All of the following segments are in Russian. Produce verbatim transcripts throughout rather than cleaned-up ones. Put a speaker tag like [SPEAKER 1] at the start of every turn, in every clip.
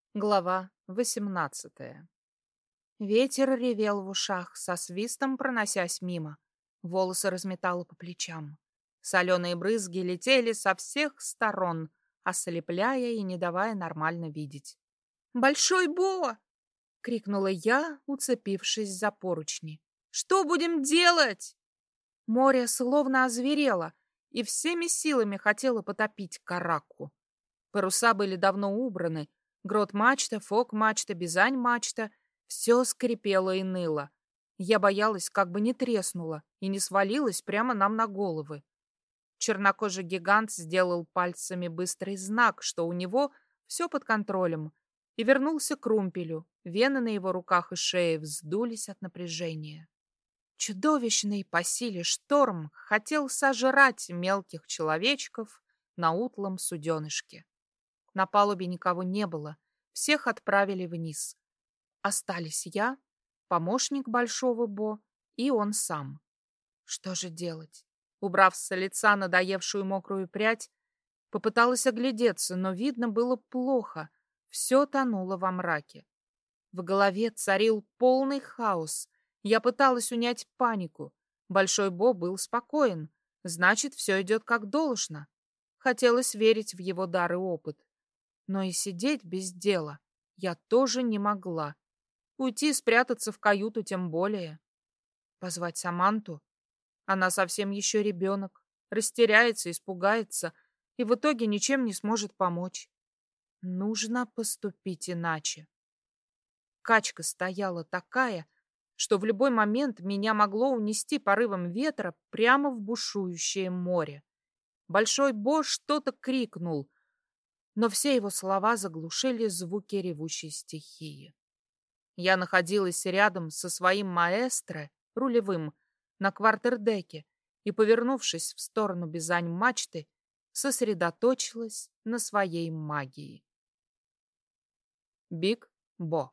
[SPEAKER 1] Глава восемнадцатая. Ветер ревел в ушах, со свистом проносясь мимо. Волосы разметало по плечам. Соленые брызги летели со всех сторон, ослепляя и не давая нормально видеть. «Большой Бо!» — крикнула я, уцепившись за поручни. «Что будем делать?» Море словно озверело и всеми силами хотело потопить караку. Паруса были давно убраны. Грот-мачта, фок-мачта, бизань-мачта — все скрипело и ныло. Я боялась, как бы не треснула и не свалилась прямо нам на головы. Чернокожий гигант сделал пальцами быстрый знак, что у него все под контролем, и вернулся к румпелю. Вены на его руках и шее вздулись от напряжения. Чудовищный по силе шторм хотел сожрать мелких человечков на утлом суденышке. На палубе никого не было, всех отправили вниз. Остались я, помощник Большого Бо и он сам. Что же делать? Убрав с лица надоевшую мокрую прядь, попыталась оглядеться, но видно было плохо, все тонуло во мраке. В голове царил полный хаос. Я пыталась унять панику. Большой Бо был спокоен, значит, все идет как должно. Хотелось верить в его дар и опыт. Но и сидеть без дела я тоже не могла. Уйти, спрятаться в каюту тем более. Позвать Саманту? Она совсем еще ребенок. Растеряется, испугается и в итоге ничем не сможет помочь. Нужно поступить иначе. Качка стояла такая, что в любой момент меня могло унести порывом ветра прямо в бушующее море. Большой Бо что-то крикнул, но все его слова заглушили звуки ревущей стихии. Я находилась рядом со своим маэстро, рулевым, на квартердеке и, повернувшись в сторону бизань-мачты, сосредоточилась на своей магии. Биг Бо.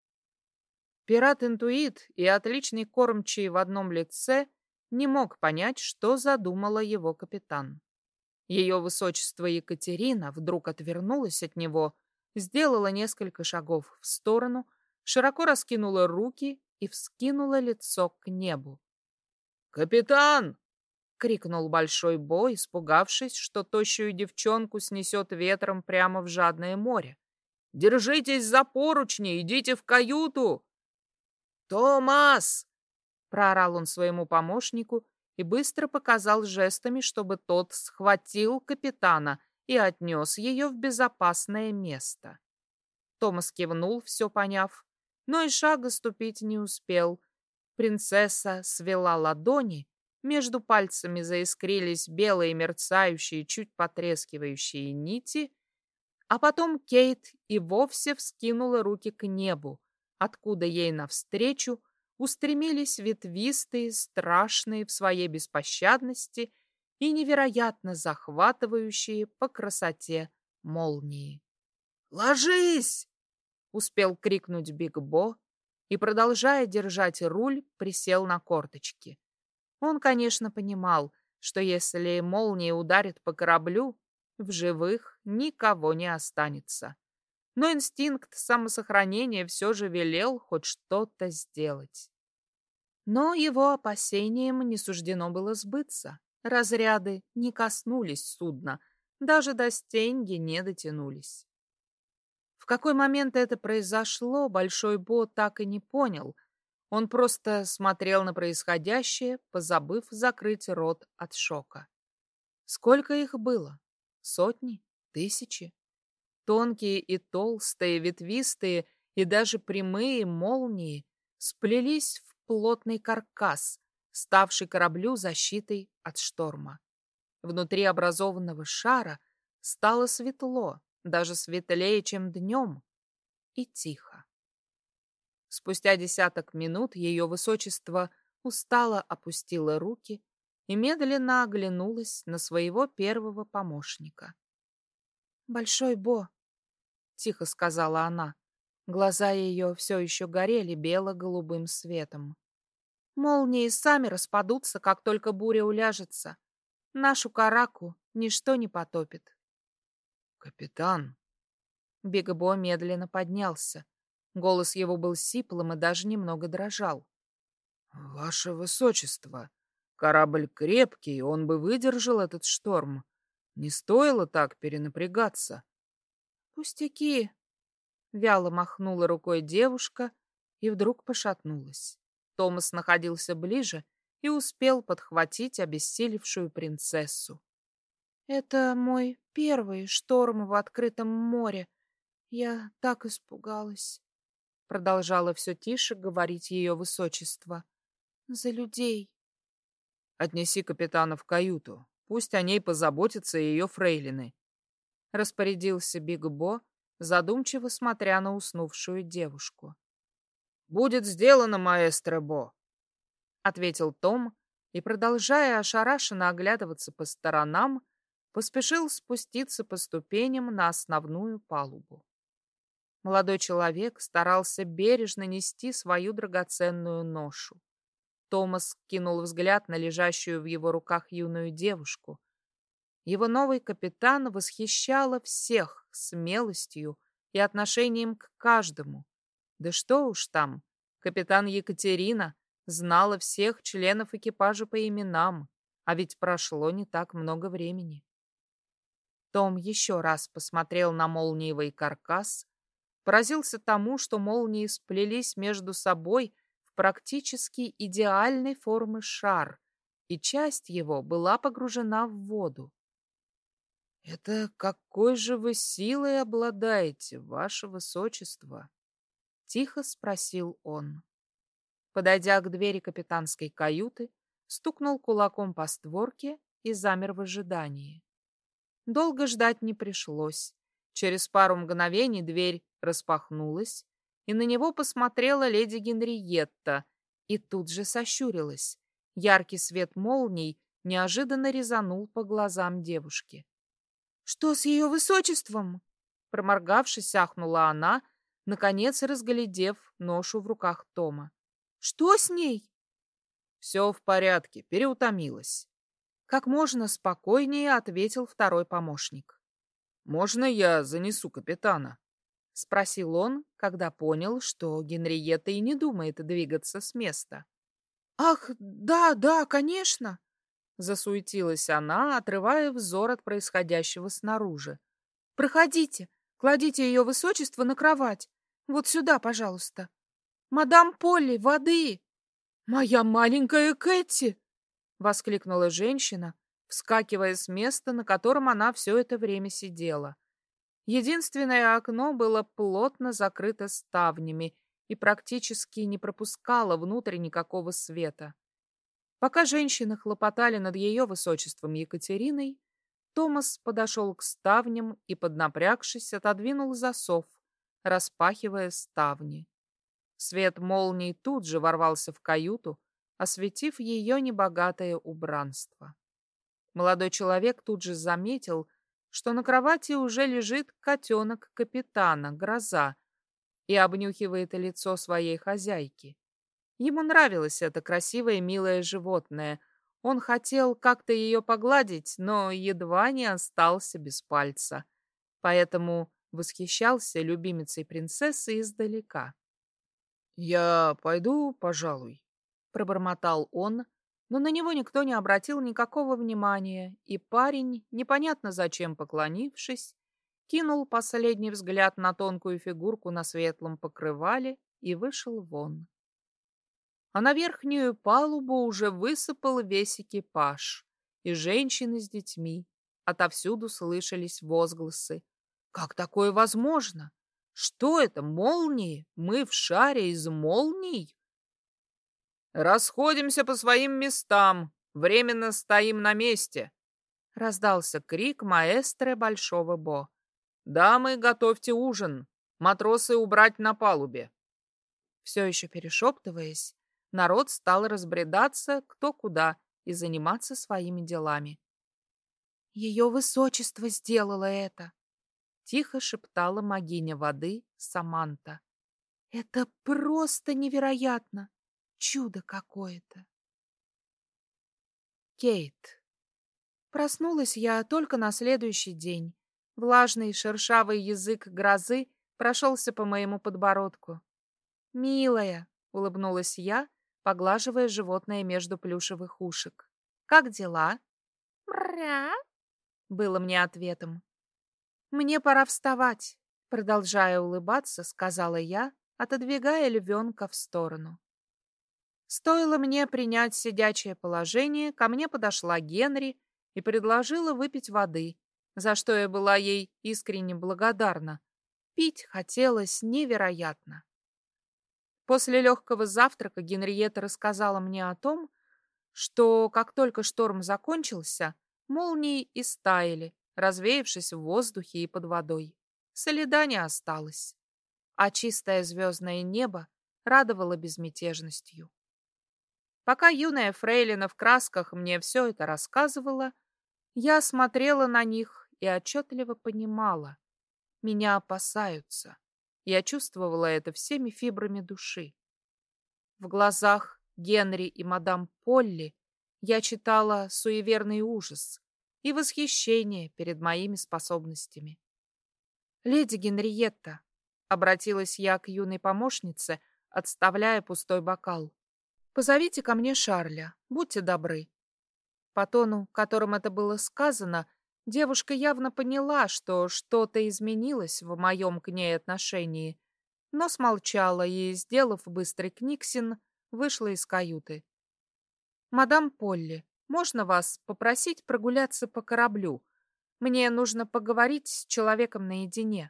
[SPEAKER 1] Пират-интуит и отличный кормчий в одном лице не мог понять, что задумала его капитан. Ее высочество Екатерина вдруг отвернулась от него, сделала несколько шагов в сторону, широко раскинула руки и вскинула лицо к небу. «Капитан!» — крикнул Большой Бо, испугавшись, что тощую девчонку снесет ветром прямо в жадное море. «Держитесь за поручни, идите в каюту!» «Томас!» — проорал он своему помощнику и быстро показал жестами, чтобы тот схватил капитана и отнес ее в безопасное место. Томас кивнул, все поняв, но и шага ступить не успел. Принцесса свела ладони, между пальцами заискрились белые мерцающие, чуть потрескивающие нити, а потом Кейт и вовсе вскинула руки к небу, откуда ей навстречу устремились ветвистые, страшные в своей беспощадности и невероятно захватывающие по красоте молнии. «Ложись!» — успел крикнуть Биг Бо и, продолжая держать руль, присел на корточки. Он, конечно, понимал, что если молния ударит по кораблю, в живых никого не останется. Но инстинкт самосохранения все же велел хоть что-то сделать. Но его опасениям не суждено было сбыться. Разряды не коснулись судна, даже до стеньги не дотянулись. В какой момент это произошло, Большой Бо так и не понял. Он просто смотрел на происходящее, позабыв закрыть рот от шока. Сколько их было? Сотни? Тысячи? Тонкие и толстые, ветвистые и даже прямые молнии сплелись в плотный каркас, ставший кораблю защитой от шторма. Внутри образованного шара стало светло, даже светлее, чем днем, и тихо. Спустя десяток минут ее высочество устало опустило руки и медленно оглянулась на своего первого помощника. «Большой Бо», — тихо сказала она. Глаза ее все еще горели бело-голубым светом. «Молнии сами распадутся, как только буря уляжется. Нашу караку ничто не потопит». «Капитан!» Бигбо медленно поднялся. Голос его был сиплым и даже немного дрожал.
[SPEAKER 2] «Ваше высочество, корабль крепкий, он бы выдержал этот шторм. Не стоило так перенапрягаться».
[SPEAKER 1] «Пустяки!» — вяло махнула рукой девушка и вдруг пошатнулась. Томас находился ближе и успел подхватить обессилевшую принцессу. «Это мой первый шторм в открытом море. Я так испугалась», — продолжала все тише говорить ее высочество. «За людей».
[SPEAKER 2] «Отнеси капитана в каюту. Пусть о ней позаботятся ее фрейлины», — распорядился Бигбо, задумчиво смотря на уснувшую девушку. «Будет сделано, маэстро Бо», — ответил Том и, продолжая ошарашенно оглядываться по сторонам, поспешил спуститься по ступеням на основную палубу. Молодой человек старался бережно нести свою драгоценную ношу. Томас кинул взгляд на лежащую в его руках юную девушку. Его новый капитан восхищала всех смелостью и отношением к каждому. Да что уж там, капитан Екатерина знала всех членов экипажа по именам, а ведь прошло не так много времени. Том еще раз посмотрел на молниевый каркас, поразился тому, что молнии сплелись между собой в практически идеальной формы шар, и часть его была погружена в воду. «Это какой же вы силой обладаете, ваше высочество?» — тихо спросил он. Подойдя к двери капитанской каюты, стукнул кулаком по створке и замер в ожидании. Долго ждать не пришлось. Через пару мгновений дверь распахнулась, и на него посмотрела леди Генриетта и тут же сощурилась. Яркий свет молний неожиданно резанул по глазам девушки. «Что с ее высочеством?» Проморгавшись, ахнула она, наконец разглядев ношу в руках Тома. «Что с ней?» «Все в порядке, переутомилась», — как можно спокойнее ответил второй помощник. «Можно я занесу капитана?» — спросил он, когда понял, что Генриетта и не думает двигаться с места.
[SPEAKER 1] «Ах, да, да, конечно!»
[SPEAKER 2] — засуетилась она, отрывая взор от происходящего снаружи.
[SPEAKER 1] «Проходите, кладите ее высочество на кровать. Вот сюда, пожалуйста. Мадам Полли, воды!» «Моя маленькая Кэти!» — воскликнула женщина, вскакивая с места, на котором она все это время сидела. Единственное окно было плотно закрыто ставнями и практически не пропускало внутрь никакого света. Пока женщины хлопотали над ее высочеством Екатериной, Томас подошел к ставням и, поднапрягшись, отодвинул засов, распахивая ставни. Свет молний тут же ворвался в каюту, осветив ее небогатое убранство. Молодой человек тут же заметил, что на кровати уже лежит котенок капитана, Гроза, и обнюхивает лицо своей хозяйки. Ему нравилось это красивое милое животное. Он хотел как-то ее погладить, но едва не остался без пальца. Поэтому восхищался любимицей принцессы издалека.
[SPEAKER 2] «Я пойду, пожалуй»,
[SPEAKER 1] — пробормотал он, но на него никто не обратил никакого внимания, и парень, непонятно зачем поклонившись, кинул последний взгляд на тонкую фигурку на светлом покрывале и вышел вон. А на верхнюю палубу уже высыпал весь экипаж, и женщины с детьми. Отовсюду слышались возгласы. «Как такое возможно? Что это, молнии? Мы в шаре из молний?»
[SPEAKER 2] «Расходимся по своим местам, временно стоим на месте», —
[SPEAKER 1] раздался крик маэстро Большого Бо.
[SPEAKER 2] «Дамы, готовьте ужин, матросы убрать на палубе».
[SPEAKER 1] Все еще перешептываясь, народ стал разбредаться кто куда и заниматься своими делами. «Ее высочество сделало это!» — тихо шептала могиня воды Саманта. «Это просто невероятно! Чудо какое-то!» Кейт. Проснулась я только на следующий день, Влажный шершавый язык грозы прошелся по моему подбородку. «Милая», — улыбнулась я, поглаживая животное между плюшевых ушек. «Как дела?» «Мря», — было мне ответом. «Мне пора вставать», — продолжая улыбаться, сказала я, отодвигая львенка в сторону. Стоило мне принять сидячее положение, ко мне подошла Генри и предложила выпить воды, за что я была ей искренне благодарна. Пить хотелось невероятно. После легкого завтрака Генриетта рассказала мне о том, что, как только шторм закончился, молнии истаяли, развеявшись в воздухе и под водой. Следа не осталось, а чистое звездное небо радовало безмятежностью. Пока юная фрейлина в красках мне все это рассказывала, я смотрела на них и отчетливо понимала. Меня опасаются. Я чувствовала это всеми фибрами души. В глазах Генри и мадам Полли я читала суеверный ужас и восхищение перед моими способностями. «Леди Генриетта», — обратилась я к юной помощнице, отставляя пустой бокал, — «позовите ко мне Шарля, будьте добры». По тону, которым это было сказано, девушка явно поняла, что что-то изменилось в моем к ней отношении, но смолчала и, сделав быстрый книксин, вышла из каюты. «Мадам Полли, можно вас попросить прогуляться по кораблю? Мне нужно поговорить с человеком наедине».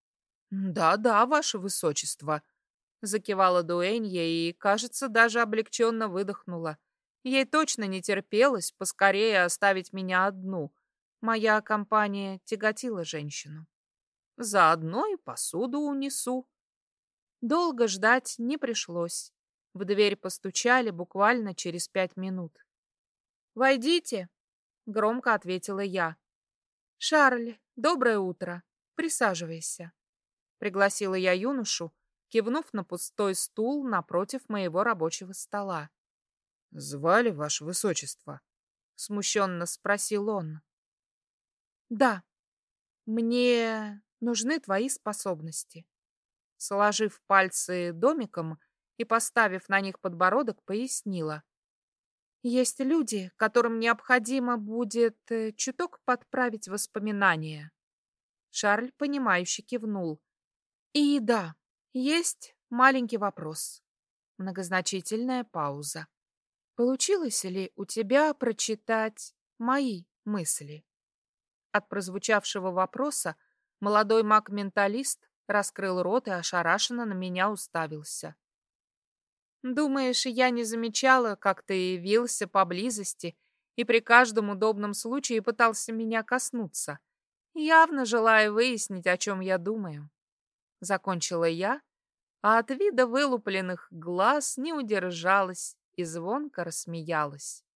[SPEAKER 1] «Да-да, ваше высочество», — закивала дуэнья и, кажется, даже облегченно выдохнула. Ей точно не терпелось поскорее оставить меня одну. Моя компания тяготила женщину. «Заодно и посуду унесу». Долго ждать не пришлось. В дверь постучали буквально через пять минут. «Войдите», — громко ответила я. «Шарль, доброе утро. Присаживайся», — пригласила я юношу, кивнув на пустой стул напротив моего рабочего стола.
[SPEAKER 2] «Звали, ваше высочество?»
[SPEAKER 1] — смущенно спросил он. «Да, мне нужны твои способности». Сложив пальцы домиком и поставив на них подбородок, пояснила. «Есть люди, которым необходимо будет э, чуток подправить воспоминания». Шарль, понимающе кивнул. «И да, есть маленький вопрос». Многозначительная пауза. «Получилось ли у тебя прочитать мои мысли?» От прозвучавшего вопроса молодой маг-менталист раскрыл рот и ошарашенно на меня уставился. «Думаешь, я не замечала, как ты явился поблизости и при каждом удобном случае пытался меня коснуться, явно желая выяснить, о чем я думаю?» Закончила я, а от вида вылупленных глаз не удержалась и звонко рассмеялась.